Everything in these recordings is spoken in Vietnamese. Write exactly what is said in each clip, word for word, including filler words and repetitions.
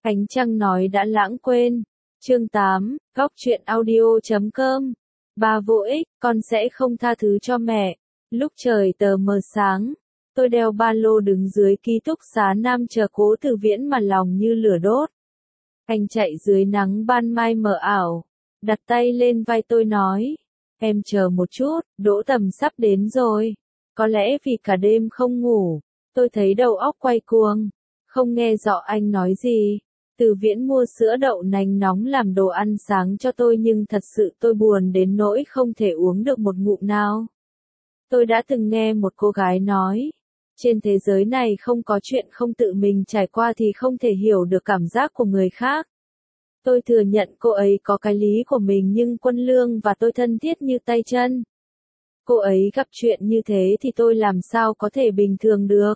Ánh trăng nói đã lãng quên. Chương tám, góc truyện audio chấm com. Ba vô ích, con sẽ không tha thứ cho mẹ. Lúc trời tờ mờ sáng, tôi đeo ba lô đứng dưới ký túc xá Nam chờ Cố Tử Viễn mà lòng như lửa đốt. Anh chạy dưới nắng ban mai mờ ảo, đặt tay lên vai tôi nói, em chờ một chút, Đỗ Tầm sắp đến rồi. Có lẽ vì cả đêm không ngủ, tôi thấy đầu óc quay cuồng, không nghe rõ anh nói gì. Từ Viễn mua sữa đậu nành nóng làm đồ ăn sáng cho tôi nhưng thật sự tôi buồn đến nỗi không thể uống được một ngụm nào. Tôi đã từng nghe một cô gái nói, trên thế giới này không có chuyện không tự mình trải qua thì không thể hiểu được cảm giác của người khác. Tôi thừa nhận cô ấy có cái lý của mình nhưng Quân Lương và tôi thân thiết như tay chân. Cô ấy gặp chuyện như thế thì tôi làm sao có thể bình thường được.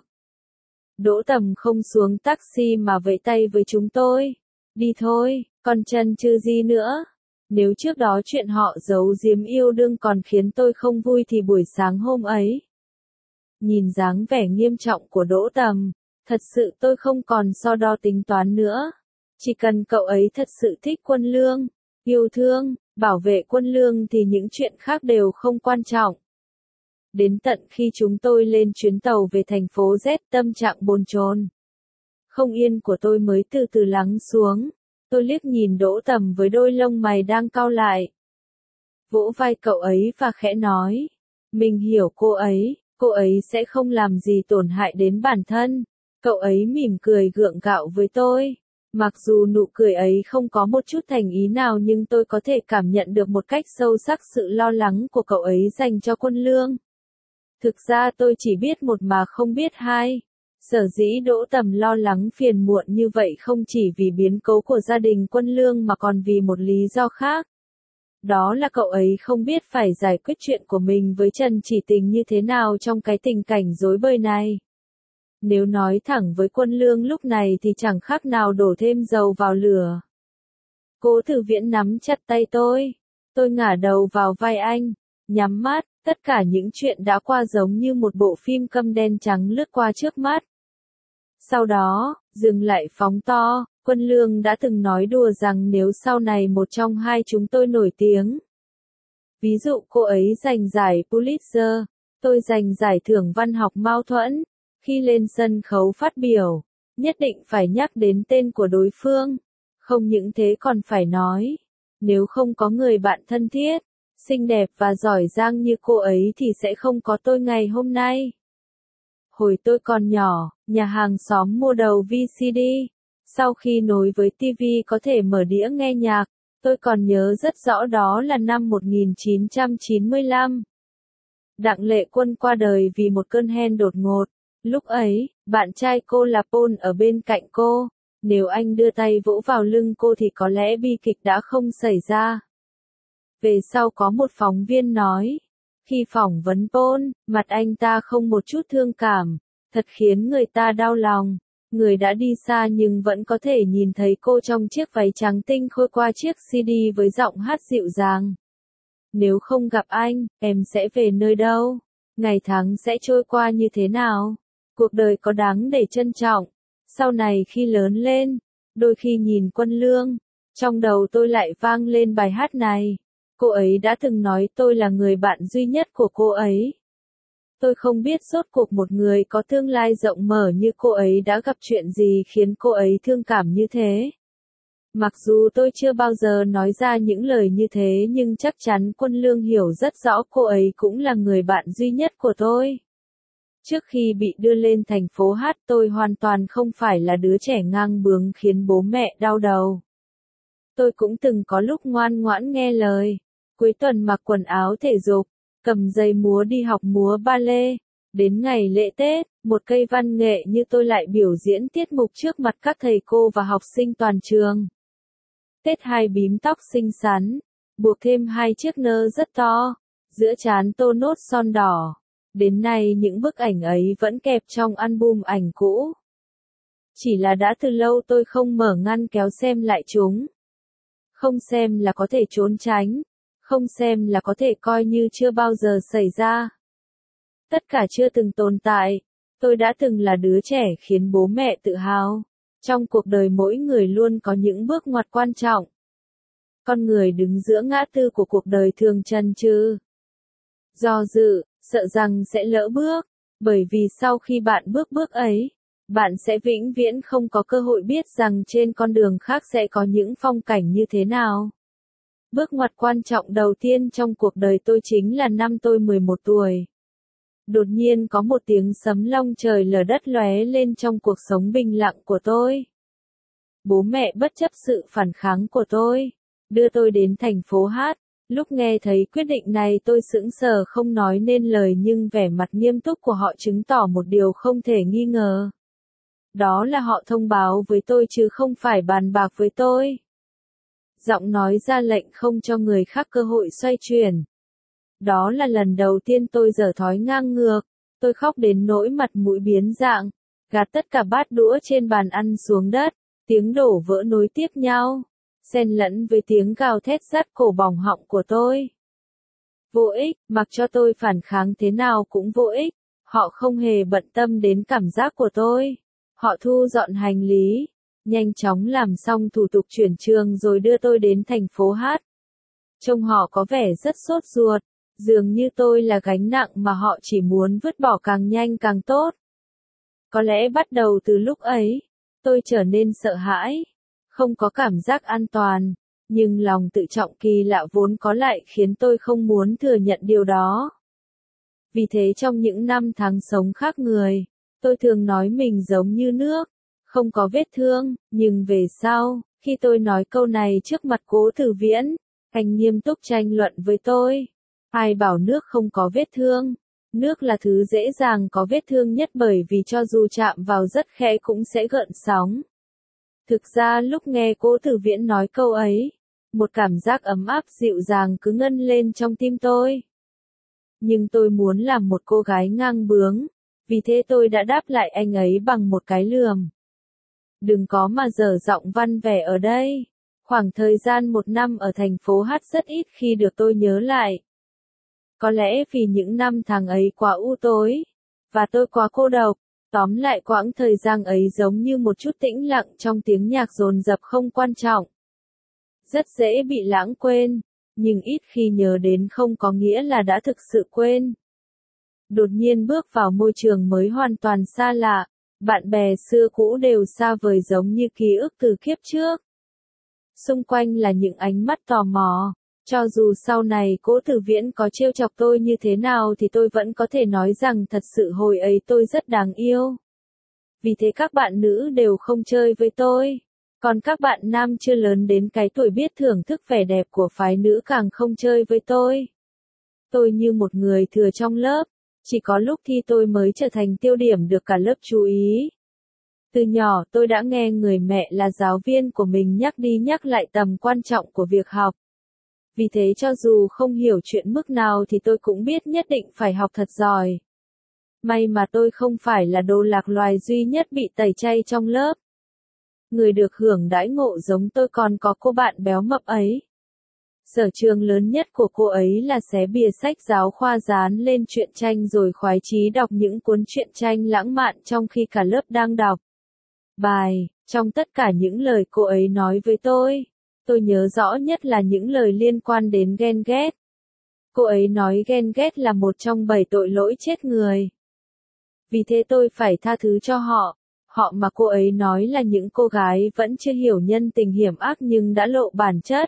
Đỗ Tầm không xuống taxi mà vẫy tay với chúng tôi. Đi thôi, còn chần chừ gì nữa. Nếu trước đó chuyện họ giấu giếm yêu đương còn khiến tôi không vui thì buổi sáng hôm ấy. Nhìn dáng vẻ nghiêm trọng của Đỗ Tầm, thật sự tôi không còn so đo tính toán nữa. Chỉ cần cậu ấy thật sự thích Quân Lương, yêu thương, bảo vệ Quân Lương thì những chuyện khác đều không quan trọng. Đến tận khi chúng tôi lên chuyến tàu về thành phố Z, tâm trạng bồn chồn, không yên của tôi mới từ từ lắng xuống. Tôi liếc nhìn Đỗ Tầm với đôi lông mày đang cau lại. Vỗ vai cậu ấy và khẽ nói, mình hiểu cô ấy, cô ấy sẽ không làm gì tổn hại đến bản thân. Cậu ấy mỉm cười gượng gạo với tôi. Mặc dù nụ cười ấy không có một chút thành ý nào nhưng tôi có thể cảm nhận được một cách sâu sắc sự lo lắng của cậu ấy dành cho Quân Lương. Thực ra tôi chỉ biết một mà không biết hai. Sở dĩ Đỗ Tầm lo lắng phiền muộn như vậy không chỉ vì biến cố của gia đình Quân Lương mà còn vì một lý do khác. Đó là cậu ấy không biết phải giải quyết chuyện của mình với Trần Chỉ Tình như thế nào trong cái tình cảnh rối bời này. Nếu nói thẳng với Quân Lương lúc này thì chẳng khác nào đổ thêm dầu vào lửa. Cố Tử Viễn nắm chặt tay tôi. Tôi ngả đầu vào vai anh, nhắm mắt, tất cả những chuyện đã qua giống như một bộ phim câm đen trắng lướt qua trước mắt. Sau đó, dừng lại phóng to, Quân Lương đã từng nói đùa rằng nếu sau này một trong hai chúng tôi nổi tiếng. Ví dụ cô ấy giành giải Pulitzer, tôi giành giải thưởng văn học Mao Thuẫn. Khi lên sân khấu phát biểu, nhất định phải nhắc đến tên của đối phương. Không những thế còn phải nói, nếu không có người bạn thân thiết, xinh đẹp và giỏi giang như cô ấy thì sẽ không có tôi ngày hôm nay. Hồi tôi còn nhỏ, nhà hàng xóm mua đầu vê xê đê. Sau khi nối với ti vi có thể mở đĩa nghe nhạc, tôi còn nhớ rất rõ đó là năm một nghìn chín trăm chín mươi lăm. Đặng Lệ Quân qua đời vì một cơn hen đột ngột. Lúc ấy, bạn trai cô là Paul ở bên cạnh cô. Nếu anh đưa tay vỗ vào lưng cô thì có lẽ bi kịch đã không xảy ra. Về sau có một phóng viên nói, khi phỏng vấn Paul, mặt anh ta không một chút thương cảm, thật khiến người ta đau lòng. Người đã đi xa nhưng vẫn có thể nhìn thấy cô trong chiếc váy trắng tinh khôi qua chiếc xê đê với giọng hát dịu dàng. Nếu không gặp anh, em sẽ về nơi đâu? Ngày tháng sẽ trôi qua như thế nào? Cuộc đời có đáng để trân trọng. Sau này khi lớn lên, đôi khi nhìn Quân Lương, trong đầu tôi lại vang lên bài hát này. Cô ấy đã từng nói tôi là người bạn duy nhất của cô ấy. Tôi không biết rốt cuộc một người có tương lai rộng mở như cô ấy đã gặp chuyện gì khiến cô ấy thương cảm như thế. Mặc dù tôi chưa bao giờ nói ra những lời như thế nhưng chắc chắn Quân Lương hiểu rất rõ cô ấy cũng là người bạn duy nhất của tôi. Trước khi bị đưa lên thành phố hát tôi hoàn toàn không phải là đứa trẻ ngang bướng khiến bố mẹ đau đầu. Tôi cũng từng có lúc ngoan ngoãn nghe lời. Cuối tuần mặc quần áo thể dục, cầm giày múa đi học múa ba lê. Đến ngày lễ Tết, một cây văn nghệ như tôi lại biểu diễn tiết mục trước mặt các thầy cô và học sinh toàn trường. Tết hai bím tóc xinh xắn, buộc thêm hai chiếc nơ rất to, giữa trán tô nốt son đỏ. Đến nay những bức ảnh ấy vẫn kẹp trong album ảnh cũ. Chỉ là đã từ lâu tôi không mở ngăn kéo xem lại chúng. Không xem là có thể trốn tránh, không xem là có thể coi như chưa bao giờ xảy ra. Tất cả chưa từng tồn tại, tôi đã từng là đứa trẻ khiến bố mẹ tự hào. Trong cuộc đời mỗi người luôn có những bước ngoặt quan trọng. Con người đứng giữa ngã tư của cuộc đời thường chần chừ, do dự, sợ rằng sẽ lỡ bước, bởi vì sau khi bạn bước bước ấy, bạn sẽ vĩnh viễn không có cơ hội biết rằng trên con đường khác sẽ có những phong cảnh như thế nào. Bước ngoặt quan trọng đầu tiên trong cuộc đời tôi chính là năm tôi mười một tuổi. Đột nhiên có một tiếng sấm long trời lở đất lóe lên trong cuộc sống bình lặng của tôi. Bố mẹ bất chấp sự phản kháng của tôi, đưa tôi đến thành phố Hát. Lúc nghe thấy quyết định này tôi sững sờ không nói nên lời, nhưng vẻ mặt nghiêm túc của họ chứng tỏ một điều không thể nghi ngờ. Đó là họ thông báo với tôi chứ không phải bàn bạc với tôi. Giọng nói ra lệnh không cho người khác cơ hội xoay chuyển. Đó là lần đầu tiên tôi dở thói ngang ngược, tôi khóc đến nỗi mặt mũi biến dạng, gạt tất cả bát đũa trên bàn ăn xuống đất, tiếng đổ vỡ nối tiếp nhau, xen lẫn với tiếng gào thét rát cổ bỏng họng của tôi. Vô ích, mặc cho tôi phản kháng thế nào cũng vô ích, họ không hề bận tâm đến cảm giác của tôi. Họ thu dọn hành lý, nhanh chóng làm xong thủ tục chuyển trường rồi đưa tôi đến thành phố Hát. Trông họ có vẻ rất sốt ruột, dường như tôi là gánh nặng mà họ chỉ muốn vứt bỏ càng nhanh càng tốt. Có lẽ bắt đầu từ lúc ấy, tôi trở nên sợ hãi, không có cảm giác an toàn, nhưng lòng tự trọng kỳ lạ vốn có lại khiến tôi không muốn thừa nhận điều đó. Vì thế trong những năm tháng sống khác người, tôi thường nói mình giống như nước, không có vết thương, nhưng về sau, khi tôi nói câu này trước mặt Cố Tử Viễn, anh nghiêm túc tranh luận với tôi. Ai bảo nước không có vết thương? Nước là thứ dễ dàng có vết thương nhất bởi vì cho dù chạm vào rất khẽ cũng sẽ gợn sóng. Thực ra lúc nghe Cố Tử Viễn nói câu ấy, một cảm giác ấm áp dịu dàng cứ ngân lên trong tim tôi. Nhưng tôi muốn làm một cô gái ngang bướng, vì thế tôi đã đáp lại anh ấy bằng một cái lườm. Đừng có mà dở giọng văn vẻ ở đây. Khoảng thời gian một năm ở thành phố Hát rất ít khi được tôi nhớ lại. Có lẽ vì những năm tháng ấy quá u tối, và tôi quá cô độc, tóm lại quãng thời gian ấy giống như một chút tĩnh lặng trong tiếng nhạc dồn dập không quan trọng. Rất dễ bị lãng quên, nhưng ít khi nhớ đến không có nghĩa là đã thực sự quên. Đột nhiên bước vào môi trường mới hoàn toàn xa lạ, bạn bè xưa cũ đều xa vời giống như ký ức từ kiếp trước. Xung quanh là những ánh mắt tò mò. Cho dù sau này Cố Tử Viễn có trêu chọc tôi như thế nào thì tôi vẫn có thể nói rằng thật sự hồi ấy tôi rất đáng yêu. Vì thế các bạn nữ đều không chơi với tôi. Còn các bạn nam chưa lớn đến cái tuổi biết thưởng thức vẻ đẹp của phái nữ càng không chơi với tôi. Tôi như một người thừa trong lớp, chỉ có lúc thi tôi mới trở thành tiêu điểm được cả lớp chú ý. Từ nhỏ tôi đã nghe người mẹ là giáo viên của mình nhắc đi nhắc lại tầm quan trọng của việc học. Vì thế cho dù không hiểu chuyện mức nào thì tôi cũng biết nhất định phải học thật giỏi. May mà tôi không phải là đồ lạc loài duy nhất bị tẩy chay trong lớp. Người được hưởng đãi ngộ giống tôi còn có cô bạn béo mập ấy. Sở trường lớn nhất của cô ấy là xé bìa sách giáo khoa dán lên truyện tranh rồi khoái chí đọc những cuốn truyện tranh lãng mạn trong khi cả lớp đang đọc bài. Trong tất cả những lời cô ấy nói với tôi, tôi nhớ rõ nhất là những lời liên quan đến ghen ghét. Cô ấy nói ghen ghét là một trong bảy tội lỗi chết người. Vì thế tôi phải tha thứ cho họ. Họ mà cô ấy nói là những cô gái vẫn chưa hiểu nhân tình hiểm ác nhưng đã lộ bản chất.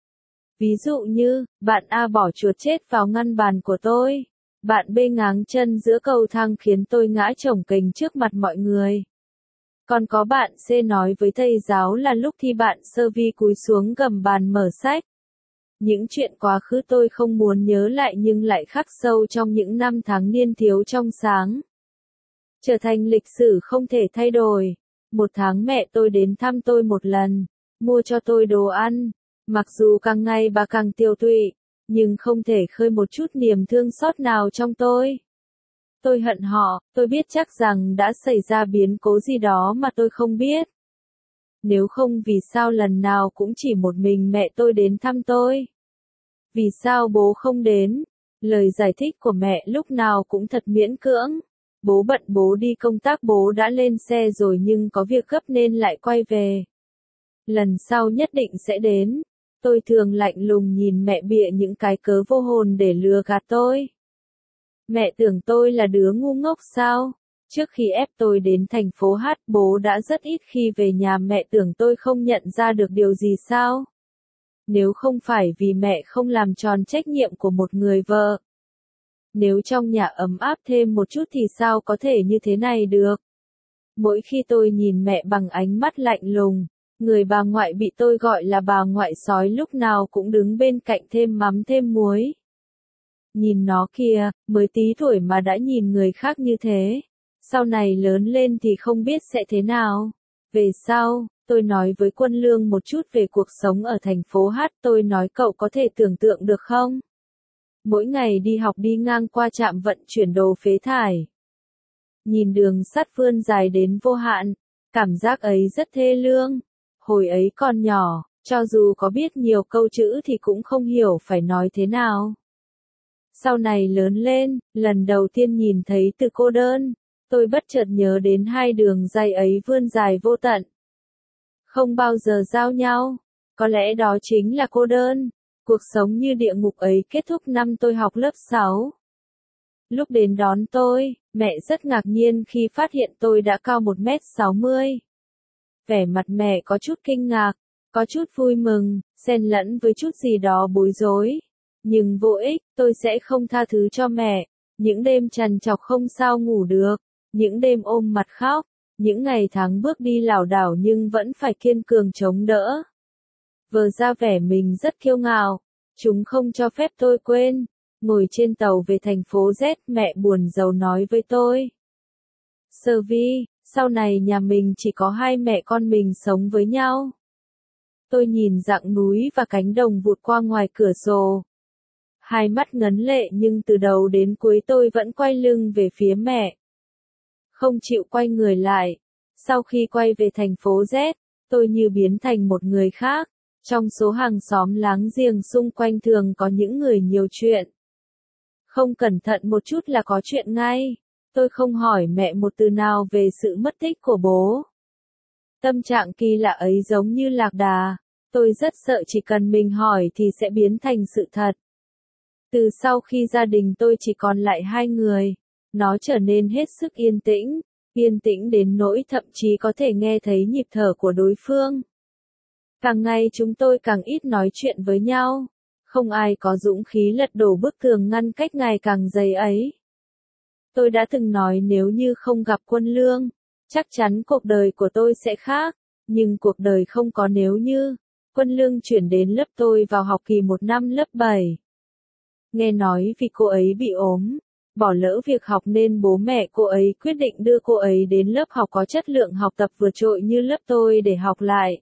Ví dụ như, bạn A bỏ chuột chết vào ngăn bàn của tôi. Bạn B ngáng chân giữa cầu thang khiến tôi ngã chồng kềnh trước mặt mọi người. Còn có bạn C nói với thầy giáo là lúc thi bạn sơ vi cúi xuống gầm bàn mở sách. Những chuyện quá khứ tôi không muốn nhớ lại nhưng lại khắc sâu trong những năm tháng niên thiếu trong sáng. Trở thành lịch sử không thể thay đổi. Một tháng mẹ tôi đến thăm tôi một lần, mua cho tôi đồ ăn. Mặc dù càng ngày bà càng tiêu tụy, nhưng không thể khơi một chút niềm thương xót nào trong tôi. Tôi hận họ, tôi biết chắc rằng đã xảy ra biến cố gì đó mà tôi không biết. Nếu không vì sao lần nào cũng chỉ một mình mẹ tôi đến thăm tôi? Vì sao bố không đến? Lời giải thích của mẹ lúc nào cũng thật miễn cưỡng. Bố bận bố đi công tác bố đã lên xe rồi nhưng có việc gấp nên lại quay về. Lần sau nhất định sẽ đến. Tôi thường lạnh lùng nhìn mẹ bịa những cái cớ vô hồn để lừa gạt tôi. Mẹ tưởng tôi là đứa ngu ngốc sao? Trước khi ép tôi đến thành phố Hát, bố đã rất ít khi về nhà, mẹ tưởng tôi không nhận ra được điều gì sao? Nếu không phải vì mẹ không làm tròn trách nhiệm của một người vợ. Nếu trong nhà ấm áp thêm một chút thì sao có thể như thế này được? Mỗi khi tôi nhìn mẹ bằng ánh mắt lạnh lùng, người bà ngoại bị tôi gọi là bà ngoại sói lúc nào cũng đứng bên cạnh thêm mắm thêm muối. Nhìn nó kìa, mới tí tuổi mà đã nhìn người khác như thế. Sau này lớn lên thì không biết sẽ thế nào. Về sau, tôi nói với Quân Lương một chút về cuộc sống ở thành phố Hát. Tôi nói cậu có thể tưởng tượng được không? Mỗi ngày đi học đi ngang qua trạm vận chuyển đồ phế thải. Nhìn đường sắt vươn dài đến vô hạn, cảm giác ấy rất thê lương. Hồi ấy còn nhỏ, cho dù có biết nhiều câu chữ thì cũng không hiểu phải nói thế nào. Sau này lớn lên, lần đầu tiên nhìn thấy từ cô đơn, tôi bất chợt nhớ đến hai đường dây ấy vươn dài vô tận. Không bao giờ giao nhau, có lẽ đó chính là cô đơn. Cuộc sống như địa ngục ấy kết thúc năm tôi học lớp sáu. Lúc đến đón tôi, mẹ rất ngạc nhiên khi phát hiện tôi đã cao một mét sáu mươi. Vẻ mặt mẹ có chút kinh ngạc, có chút vui mừng, xen lẫn với chút gì đó bối rối. Nhưng vô ích, tôi sẽ không tha thứ cho mẹ. Những đêm trằn trọc không sao ngủ được, những đêm ôm mặt khóc, những ngày tháng bước đi lảo đảo nhưng vẫn phải kiên cường chống đỡ. Vờ ra vẻ mình rất kiêu ngạo, chúng không cho phép tôi quên. Ngồi trên tàu về thành phố Z, mẹ buồn rầu nói với tôi. Sơ Vi, sau này nhà mình chỉ có hai mẹ con mình sống với nhau. Tôi nhìn dặng núi và cánh đồng vụt qua ngoài cửa sổ. Hai mắt ngấn lệ nhưng từ đầu đến cuối tôi vẫn quay lưng về phía mẹ. Không chịu quay người lại. Sau khi quay về thành phố Z, tôi như biến thành một người khác. Trong số hàng xóm láng giềng xung quanh thường có những người nhiều chuyện. Không cẩn thận một chút là có chuyện ngay. Tôi không hỏi mẹ một từ nào về sự mất tích của bố. Tâm trạng kỳ lạ ấy giống như lạc đà. Tôi rất sợ chỉ cần mình hỏi thì sẽ biến thành sự thật. Từ sau khi gia đình tôi chỉ còn lại hai người, nó trở nên hết sức yên tĩnh, yên tĩnh đến nỗi thậm chí có thể nghe thấy nhịp thở của đối phương. Càng ngày chúng tôi càng ít nói chuyện với nhau, không ai có dũng khí lật đổ bức tường ngăn cách ngày càng dày ấy. Tôi đã từng nói nếu như không gặp Quân Lương, chắc chắn cuộc đời của tôi sẽ khác, nhưng cuộc đời không có nếu như. Quân Lương chuyển đến lớp tôi vào học kỳ một năm lớp bảy. Nghe nói vì cô ấy bị ốm, bỏ lỡ việc học nên bố mẹ cô ấy quyết định đưa cô ấy đến lớp học có chất lượng học tập vượt trội như lớp tôi để học lại.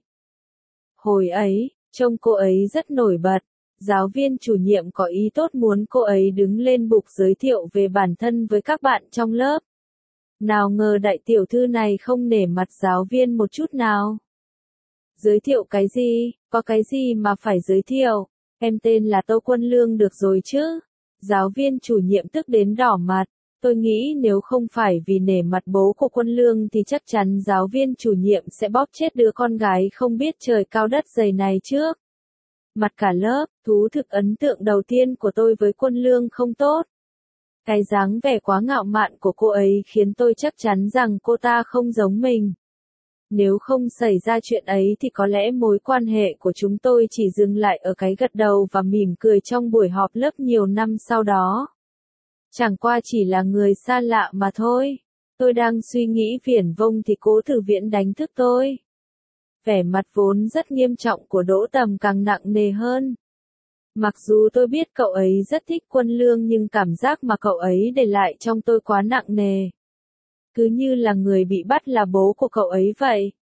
Hồi ấy, trông cô ấy rất nổi bật, giáo viên chủ nhiệm có ý tốt muốn cô ấy đứng lên bục giới thiệu về bản thân với các bạn trong lớp. Nào ngờ đại tiểu thư này không nể mặt giáo viên một chút nào. Giới thiệu cái gì, có cái gì mà phải giới thiệu, em tên là Tô Quân Lương được rồi chứ. Giáo viên chủ nhiệm tức đến đỏ mặt, tôi nghĩ nếu không phải vì nể mặt bố của Quân Lương thì chắc chắn giáo viên chủ nhiệm sẽ bóp chết đứa con gái không biết trời cao đất dày này trước. Mặt cả lớp, thú thực ấn tượng đầu tiên của tôi với Quân Lương không tốt. Cái dáng vẻ quá ngạo mạn của cô ấy khiến tôi chắc chắn rằng cô ta không giống mình. Nếu không xảy ra chuyện ấy thì có lẽ mối quan hệ của chúng tôi chỉ dừng lại ở cái gật đầu và mỉm cười trong buổi họp lớp nhiều năm sau đó. Chẳng qua chỉ là người xa lạ mà thôi. Tôi đang suy nghĩ viển vông thì Cố Tử Viễn đánh thức tôi. Vẻ mặt vốn rất nghiêm trọng của Đỗ Tầm càng nặng nề hơn. Mặc dù tôi biết cậu ấy rất thích Quân Lương nhưng cảm giác mà cậu ấy để lại trong tôi quá nặng nề. Cứ như là người bị bắt là bố của cậu ấy vậy.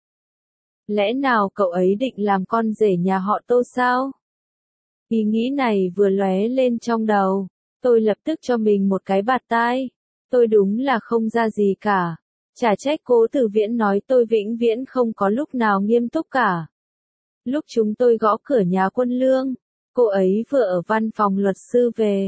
Lẽ nào cậu ấy định làm con rể nhà họ Tô sao? Ý nghĩ này vừa lóe lên trong đầu, tôi lập tức cho mình một cái bạt tai. Tôi đúng là không ra gì cả. Chả trách Cố Tử Viễn nói tôi vĩnh viễn không có lúc nào nghiêm túc cả. Lúc chúng tôi gõ cửa nhà Quân Lương, cô ấy vừa ở văn phòng luật sư về.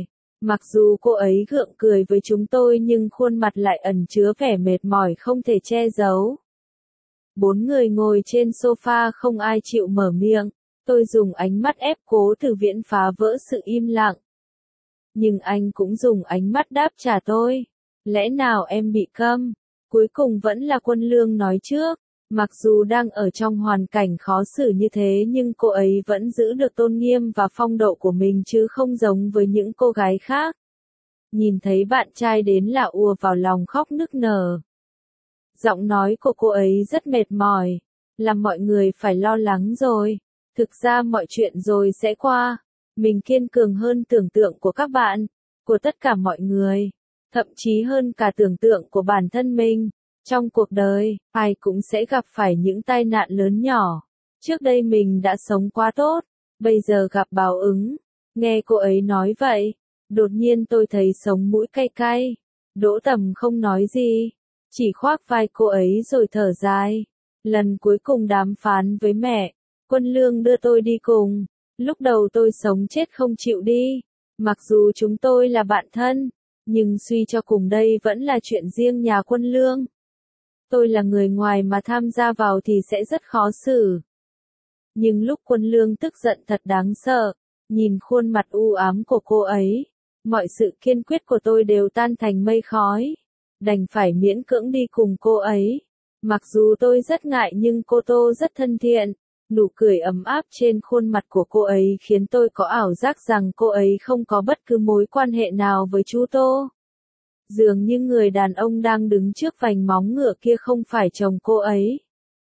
Mặc dù cô ấy gượng cười với chúng tôi nhưng khuôn mặt lại ẩn chứa vẻ mệt mỏi không thể che giấu. Bốn người ngồi trên sofa không ai chịu mở miệng, tôi dùng ánh mắt ép Cố Tử Viễn phá vỡ sự im lặng. Nhưng anh cũng dùng ánh mắt đáp trả tôi. Lẽ nào em bị câm? Cuối cùng vẫn là Quân Lương nói trước. Mặc dù đang ở trong hoàn cảnh khó xử như thế nhưng cô ấy vẫn giữ được tôn nghiêm và phong độ của mình chứ không giống với những cô gái khác. Nhìn thấy bạn trai đến là ùa vào lòng khóc nức nở. Giọng nói của cô ấy rất mệt mỏi, làm mọi người phải lo lắng rồi. Thực ra mọi chuyện rồi sẽ qua. Mình kiên cường hơn tưởng tượng của các bạn, của tất cả mọi người, thậm chí hơn cả tưởng tượng của bản thân mình. Trong cuộc đời, ai cũng sẽ gặp phải những tai nạn lớn nhỏ. Trước đây mình đã sống quá tốt, bây giờ gặp báo ứng. Nghe cô ấy nói vậy, đột nhiên tôi thấy sống mũi cay cay. Đỗ Tầm không nói gì, chỉ khoác vai cô ấy rồi thở dài. Lần cuối cùng đàm phán với mẹ, Quân Lương đưa tôi đi cùng. Lúc đầu tôi sống chết không chịu đi. Mặc dù chúng tôi là bạn thân, nhưng suy cho cùng đây vẫn là chuyện riêng nhà Quân Lương. Tôi là người ngoài mà tham gia vào thì sẽ rất khó xử. Nhưng lúc Quân Lương tức giận thật đáng sợ, nhìn khuôn mặt u ám của cô ấy, mọi sự kiên quyết của tôi đều tan thành mây khói. Đành phải miễn cưỡng đi cùng cô ấy. Mặc dù tôi rất ngại nhưng cô Tô rất thân thiện. Nụ cười ấm áp trên khuôn mặt của cô ấy khiến tôi có ảo giác rằng cô ấy không có bất cứ mối quan hệ nào với chú Tô. Dường như người đàn ông đang đứng trước vành móng ngựa kia không phải chồng cô ấy.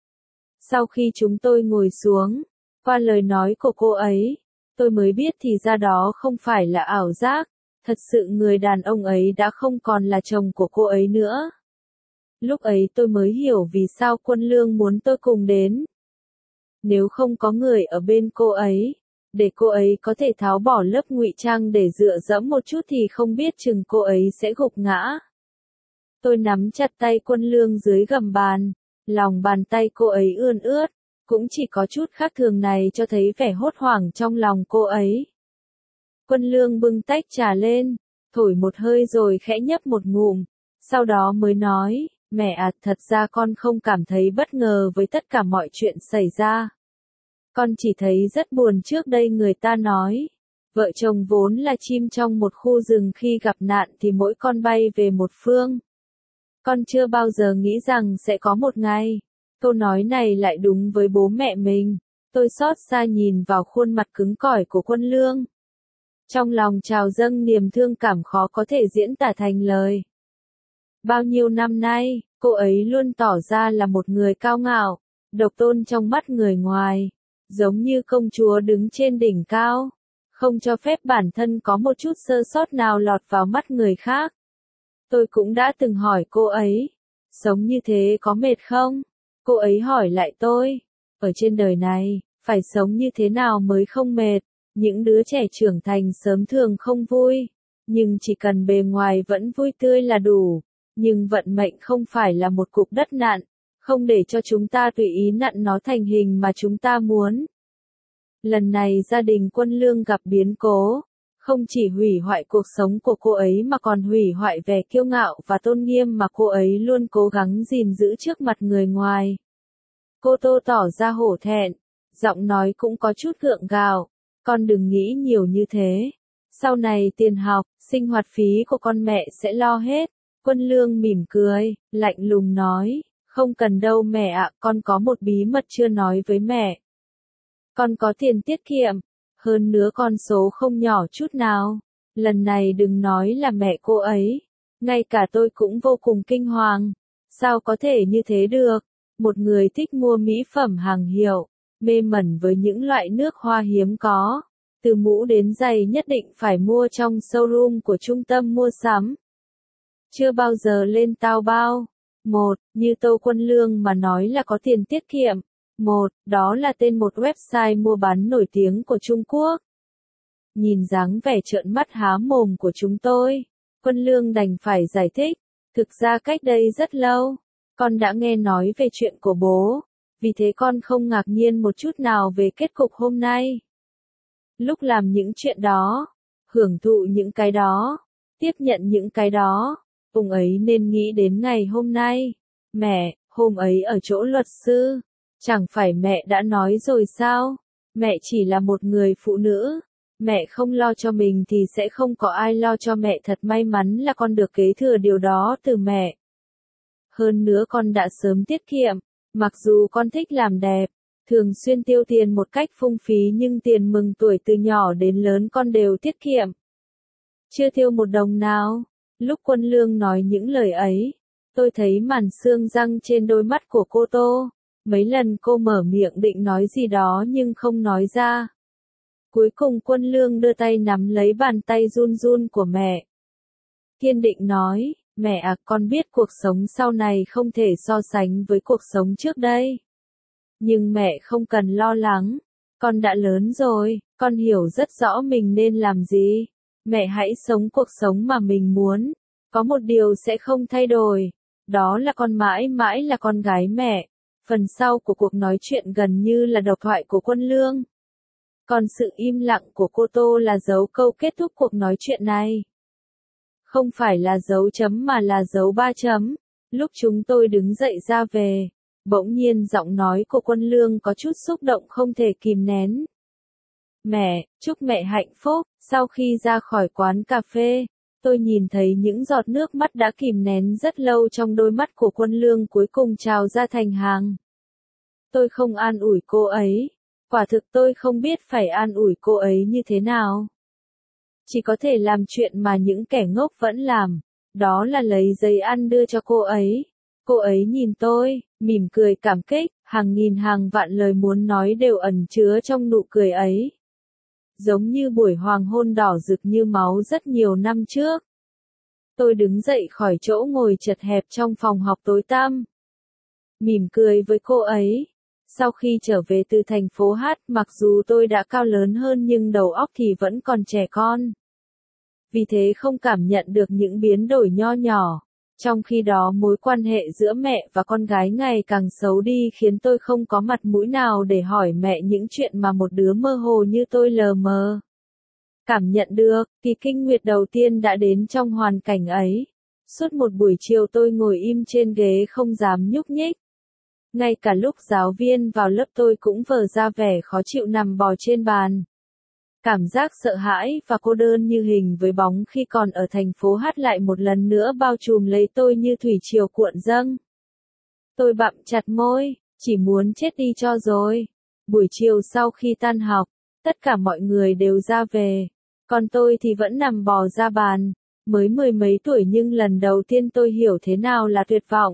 Sau khi chúng tôi ngồi xuống, qua lời nói của cô ấy, tôi mới biết thì ra đó không phải là ảo giác. Thật sự người đàn ông ấy đã không còn là chồng của cô ấy nữa. Lúc ấy tôi mới hiểu vì sao Quân Lương muốn tôi cùng đến. Nếu không có người ở bên cô ấy, để cô ấy có thể tháo bỏ lớp ngụy trang để dựa dẫm một chút thì không biết chừng cô ấy sẽ gục ngã. Tôi nắm chặt tay Quân Lương dưới gầm bàn, lòng bàn tay cô ấy ươn ướt, cũng chỉ có chút khác thường này cho thấy vẻ hốt hoảng trong lòng cô ấy. Quân Lương bưng tách trà lên, thổi một hơi rồi khẽ nhấp một ngụm, sau đó mới nói, mẹ à, thật ra con không cảm thấy bất ngờ với tất cả mọi chuyện xảy ra. Con chỉ thấy rất buồn trước đây người ta nói, vợ chồng vốn là chim trong một khu rừng khi gặp nạn thì mỗi con bay về một phương. Con chưa bao giờ nghĩ rằng sẽ có một ngày, câu nói này lại đúng với bố mẹ mình. Tôi xót xa nhìn vào khuôn mặt cứng cỏi của Quân Lương. Trong lòng trào dâng niềm thương cảm khó có thể diễn tả thành lời. Bao nhiêu năm nay, cô ấy luôn tỏ ra là một người cao ngạo, độc tôn trong mắt người ngoài, giống như công chúa đứng trên đỉnh cao, không cho phép bản thân có một chút sơ sót nào lọt vào mắt người khác. Tôi cũng đã từng hỏi cô ấy, sống như thế có mệt không? Cô ấy hỏi lại tôi, ở trên đời này, phải sống như thế nào mới không mệt? Những đứa trẻ trưởng thành sớm thường không vui, nhưng chỉ cần bề ngoài vẫn vui tươi là đủ. Nhưng vận mệnh không phải là một cục đất nặn, không để cho chúng ta tùy ý nặn nó thành hình mà chúng ta muốn. Lần này gia đình Quân Lương gặp biến cố, không chỉ hủy hoại cuộc sống của cô ấy mà còn hủy hoại vẻ kiêu ngạo và tôn nghiêm mà cô ấy luôn cố gắng gìn giữ trước mặt người ngoài. Cô Tô tỏ ra hổ thẹn, giọng nói cũng có chút gượng gạo, con đừng nghĩ nhiều như thế. Sau này tiền học, sinh hoạt phí của con mẹ sẽ lo hết. Quân Lương mỉm cười, lạnh lùng nói, không cần đâu mẹ ạ, con có một bí mật chưa nói với mẹ. Con có tiền tiết kiệm, hơn nữa con số không nhỏ chút nào. Lần này đừng nói là mẹ cô ấy, ngay cả tôi cũng vô cùng kinh hoàng. Sao có thể như thế được? Một người thích mua mỹ phẩm hàng hiệu, mê mẩn với những loại nước hoa hiếm có, từ mũ đến giày nhất định phải mua trong showroom của trung tâm mua sắm. Chưa bao giờ lên tao bao. Một, như Tô Quân Lương mà nói là có tiền tiết kiệm. Một, đó là tên một website mua bán nổi tiếng của Trung Quốc. Nhìn dáng vẻ trợn mắt há mồm của chúng tôi, Quân Lương đành phải giải thích. Thực ra cách đây rất lâu, con đã nghe nói về chuyện của bố, vì thế con không ngạc nhiên một chút nào về kết cục hôm nay. Lúc làm những chuyện đó, hưởng thụ những cái đó, tiếp nhận những cái đó. Ông ấy nên nghĩ đến ngày hôm nay. Mẹ, hôm ấy ở chỗ luật sư, chẳng phải mẹ đã nói rồi sao? Mẹ chỉ là một người phụ nữ. Mẹ không lo cho mình thì sẽ không có ai lo cho mẹ, thật may mắn là con được kế thừa điều đó từ mẹ. Hơn nữa con đã sớm tiết kiệm, mặc dù con thích làm đẹp, thường xuyên tiêu tiền một cách phung phí nhưng tiền mừng tuổi từ nhỏ đến lớn con đều tiết kiệm. Chưa tiêu một đồng nào. Lúc Quân Lương nói những lời ấy, tôi thấy màn sương răng trên đôi mắt của cô Tô. Mấy lần cô mở miệng định nói gì đó nhưng không nói ra. Cuối cùng Quân Lương đưa tay nắm lấy bàn tay run run của mẹ. Kiên định nói, mẹ à, con biết cuộc sống sau này không thể so sánh với cuộc sống trước đây. Nhưng mẹ không cần lo lắng, con đã lớn rồi, con hiểu rất rõ mình nên làm gì. Mẹ hãy sống cuộc sống mà mình muốn. Có một điều sẽ không thay đổi, đó là con mãi mãi là con gái mẹ. Phần sau của cuộc nói chuyện gần như là độc thoại của Quân Lương. Còn sự im lặng của cô Tô là dấu câu kết thúc cuộc nói chuyện này. Không phải là dấu chấm mà là dấu ba chấm. Lúc chúng tôi đứng dậy ra về, bỗng nhiên giọng nói của Quân Lương có chút xúc động không thể kìm nén. Mẹ, chúc mẹ hạnh phúc. Sau khi ra khỏi quán cà phê, tôi nhìn thấy những giọt nước mắt đã kìm nén rất lâu trong đôi mắt của Quân Lương cuối cùng trào ra thành hàng. Tôi không an ủi cô ấy. Quả thực tôi không biết phải an ủi cô ấy như thế nào. Chỉ có thể làm chuyện mà những kẻ ngốc vẫn làm. Đó là lấy giấy ăn đưa cho cô ấy. Cô ấy nhìn tôi, mỉm cười cảm kích, hàng nghìn hàng vạn lời muốn nói đều ẩn chứa trong nụ cười ấy. Giống như buổi hoàng hôn đỏ rực như máu rất nhiều năm trước. Tôi đứng dậy khỏi chỗ ngồi chật hẹp trong phòng học tối tăm. Mỉm cười với cô ấy. Sau khi trở về từ thành phố Hát, mặc dù tôi đã cao lớn hơn nhưng đầu óc thì vẫn còn trẻ con. Vì thế không cảm nhận được những biến đổi nho nhỏ. Trong khi đó mối quan hệ giữa mẹ và con gái ngày càng xấu đi khiến tôi không có mặt mũi nào để hỏi mẹ những chuyện mà một đứa mơ hồ như tôi lờ mờ cảm nhận được. Kỳ kinh nguyệt đầu tiên đã đến trong hoàn cảnh ấy. Suốt một buổi chiều tôi ngồi im trên ghế không dám nhúc nhích. Ngay cả lúc giáo viên vào lớp tôi cũng vờ ra vẻ khó chịu nằm bò trên bàn. Cảm giác sợ hãi và cô đơn như hình với bóng khi còn ở thành phố Hát lại một lần nữa bao trùm lấy tôi như thủy triều cuộn dâng. Tôi bặm chặt môi, chỉ muốn chết đi cho rồi. Buổi chiều sau khi tan học, tất cả mọi người đều ra về. Còn tôi thì vẫn nằm bò ra bàn. Mới mười mấy tuổi nhưng lần đầu tiên tôi hiểu thế nào là tuyệt vọng.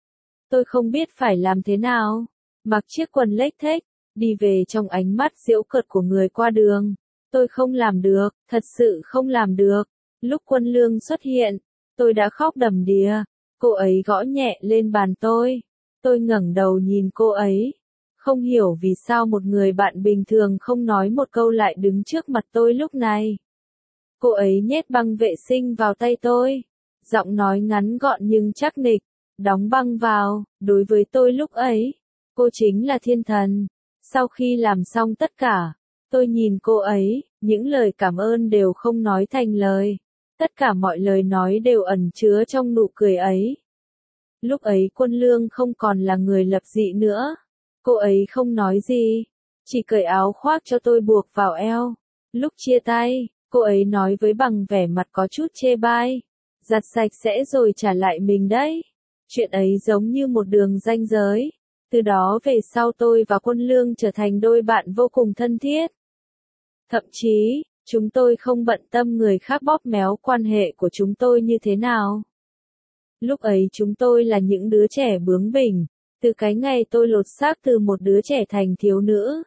Tôi không biết phải làm thế nào. Mặc chiếc quần lếch thếch, đi về trong ánh mắt giễu cợt của người qua đường. Tôi không làm được, thật sự không làm được. Lúc Quân Lương xuất hiện, tôi đã khóc đầm đìa. Cô ấy gõ nhẹ lên bàn tôi. Tôi ngẩng đầu nhìn cô ấy. Không hiểu vì sao một người bạn bình thường không nói một câu lại đứng trước mặt tôi lúc này. Cô ấy nhét băng vệ sinh vào tay tôi. Giọng nói ngắn gọn nhưng chắc nịch. Đóng băng vào, đối với tôi lúc ấy, cô chính là thiên thần. Sau khi làm xong tất cả, tôi nhìn cô ấy, những lời cảm ơn đều không nói thành lời. Tất cả mọi lời nói đều ẩn chứa trong nụ cười ấy. Lúc ấy Quân Lương không còn là người lập dị nữa. Cô ấy không nói gì, chỉ cởi áo khoác cho tôi buộc vào eo. Lúc chia tay, cô ấy nói với bằng vẻ mặt có chút chê bai. Giặt sạch sẽ rồi trả lại mình đấy. Chuyện ấy giống như một đường ranh giới. Từ đó về sau tôi và Quân Lương trở thành đôi bạn vô cùng thân thiết. Thậm chí, chúng tôi không bận tâm người khác bóp méo quan hệ của chúng tôi như thế nào. Lúc ấy chúng tôi là những đứa trẻ bướng bỉnh. Từ cái ngày tôi lột xác từ một đứa trẻ thành thiếu nữ.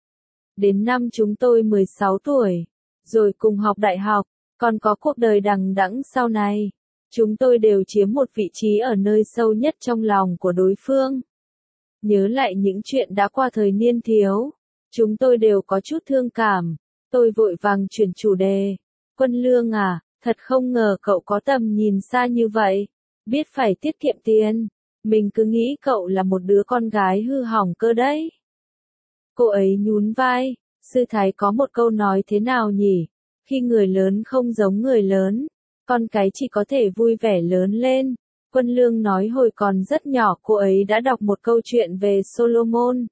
Đến năm chúng tôi mười sáu tuổi, rồi cùng học đại học, còn có cuộc đời đằng đẵng sau này. Chúng tôi đều chiếm một vị trí ở nơi sâu nhất trong lòng của đối phương. Nhớ lại những chuyện đã qua thời niên thiếu, chúng tôi đều có chút thương cảm. Tôi vội vàng chuyển chủ đề. Quân Lương à, thật không ngờ cậu có tầm nhìn xa như vậy. Biết phải tiết kiệm tiền. Mình cứ nghĩ cậu là một đứa con gái hư hỏng cơ đấy. Cô ấy nhún vai. Sư Thái có một câu nói thế nào nhỉ? Khi người lớn không giống người lớn, con cái chỉ có thể vui vẻ lớn lên. Quân Lương nói hồi còn rất nhỏ cô ấy đã đọc một câu chuyện về Solomon.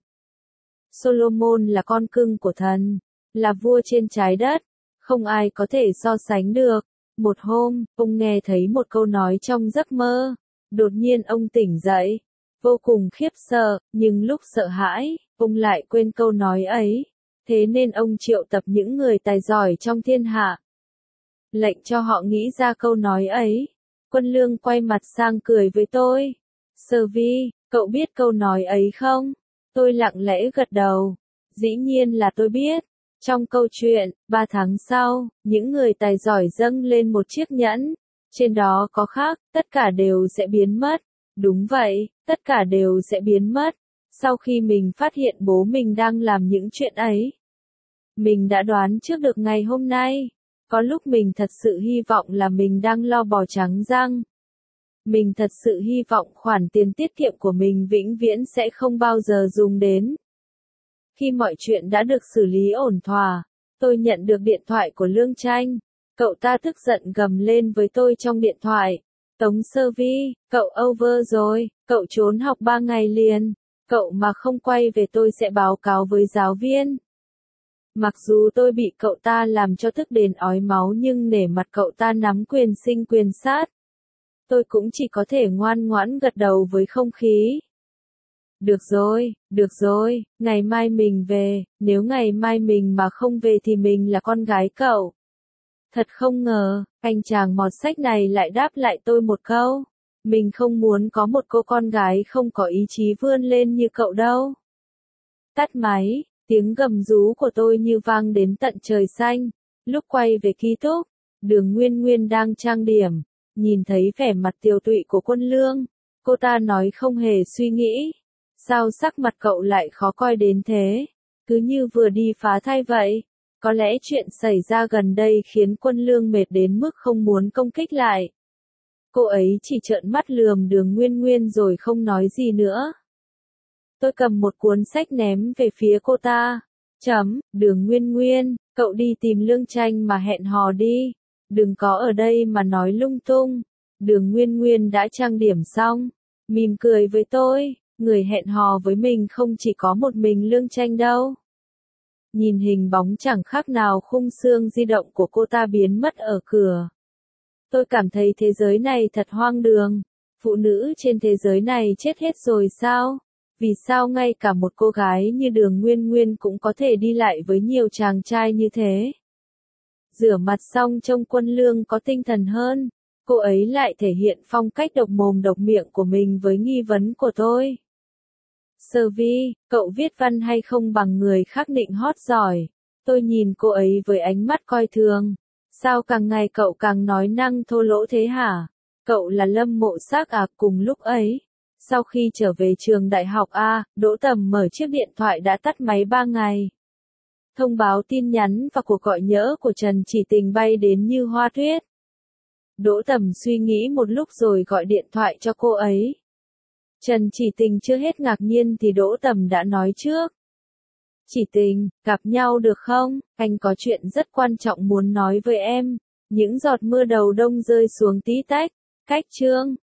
Solomon là con cưng của thần, là vua trên trái đất, không ai có thể so sánh được. Một hôm, ông nghe thấy một câu nói trong giấc mơ. Đột nhiên ông tỉnh dậy, vô cùng khiếp sợ, nhưng lúc sợ hãi, ông lại quên câu nói ấy. Thế nên ông triệu tập những người tài giỏi trong thiên hạ, lệnh cho họ nghĩ ra câu nói ấy. Quân Lương quay mặt sang cười với tôi. Sơ Vi, cậu biết câu nói ấy không? Tôi lặng lẽ gật đầu. Dĩ nhiên là tôi biết. Trong câu chuyện, ba tháng sau, những người tài giỏi dâng lên một chiếc nhẫn. Trên đó có khắc, tất cả đều sẽ biến mất. Đúng vậy, tất cả đều sẽ biến mất. Sau khi mình phát hiện bố mình đang làm những chuyện ấy, mình đã đoán trước được ngày hôm nay. Có lúc mình thật sự hy vọng là mình đang lo bò trắng răng. Mình thật sự hy vọng khoản tiền tiết kiệm của mình vĩnh viễn sẽ không bao giờ dùng đến. Khi mọi chuyện đã được xử lý ổn thỏa, tôi nhận được điện thoại của Lương Tranh. Cậu ta tức giận gầm lên với tôi trong điện thoại. Tống Sơ Vi, cậu over rồi, cậu trốn học ba ngày liền. Cậu mà không quay về tôi sẽ báo cáo với giáo viên. Mặc dù tôi bị cậu ta làm cho tức đến ói máu nhưng nể mặt cậu ta nắm quyền sinh quyền sát, tôi cũng chỉ có thể ngoan ngoãn gật đầu với không khí. Được rồi, được rồi, ngày mai mình về, nếu ngày mai mình mà không về thì mình là con gái cậu. Thật không ngờ, anh chàng mọt sách này lại đáp lại tôi một câu. Mình không muốn có một cô con gái không có ý chí vươn lên như cậu đâu. Tắt máy. Tiếng gầm rú của tôi như vang đến tận trời xanh. Lúc quay về ký túc, Đường Nguyên Nguyên đang trang điểm, nhìn thấy vẻ mặt tiều tụy của Quân Lương. Cô ta nói không hề suy nghĩ. Sao sắc mặt cậu lại khó coi đến thế? Cứ như vừa đi phá thai vậy. Có lẽ chuyện xảy ra gần đây khiến Quân Lương mệt đến mức không muốn công kích lại. Cô ấy chỉ trợn mắt lườm Đường Nguyên Nguyên rồi không nói gì nữa. Tôi cầm một cuốn sách ném về phía cô ta. Chấm, Đường Nguyên Nguyên, cậu đi tìm Lương Tranh mà hẹn hò đi. Đừng có ở đây mà nói lung tung. Đường Nguyên Nguyên đã trang điểm xong, mỉm cười với tôi. Người hẹn hò với mình không chỉ có một mình Lương Tranh đâu. Nhìn hình bóng chẳng khác nào khung xương di động của cô ta biến mất ở cửa. Tôi cảm thấy thế giới này thật hoang đường. Phụ nữ trên thế giới này chết hết rồi sao? Vì sao ngay cả một cô gái như Đường Nguyên Nguyên cũng có thể đi lại với nhiều chàng trai như thế? Rửa mặt xong trông Quân Lương có tinh thần hơn. Cô ấy lại thể hiện phong cách độc mồm độc miệng của mình với nghi vấn của tôi. Sơ Vi, cậu viết văn hay không bằng người khác nịnh hót giỏi. Tôi nhìn cô ấy với ánh mắt coi thường. Sao càng ngày cậu càng nói năng thô lỗ thế hả? Cậu là Lâm Mộ Sắc à? Cùng lúc ấy, sau khi trở về trường đại học A, Đỗ Tầm mở chiếc điện thoại đã tắt máy ba ngày. Thông báo tin nhắn và cuộc gọi nhỡ của Trần Chỉ Tình bay đến như hoa tuyết. Đỗ Tầm suy nghĩ một lúc rồi gọi điện thoại cho cô ấy. Trần Chỉ Tình chưa hết ngạc nhiên thì Đỗ Tầm đã nói trước. Chỉ Tình, gặp nhau được không? Anh có chuyện rất quan trọng muốn nói với em. Những giọt mưa đầu đông rơi xuống tí tách. Cách chương.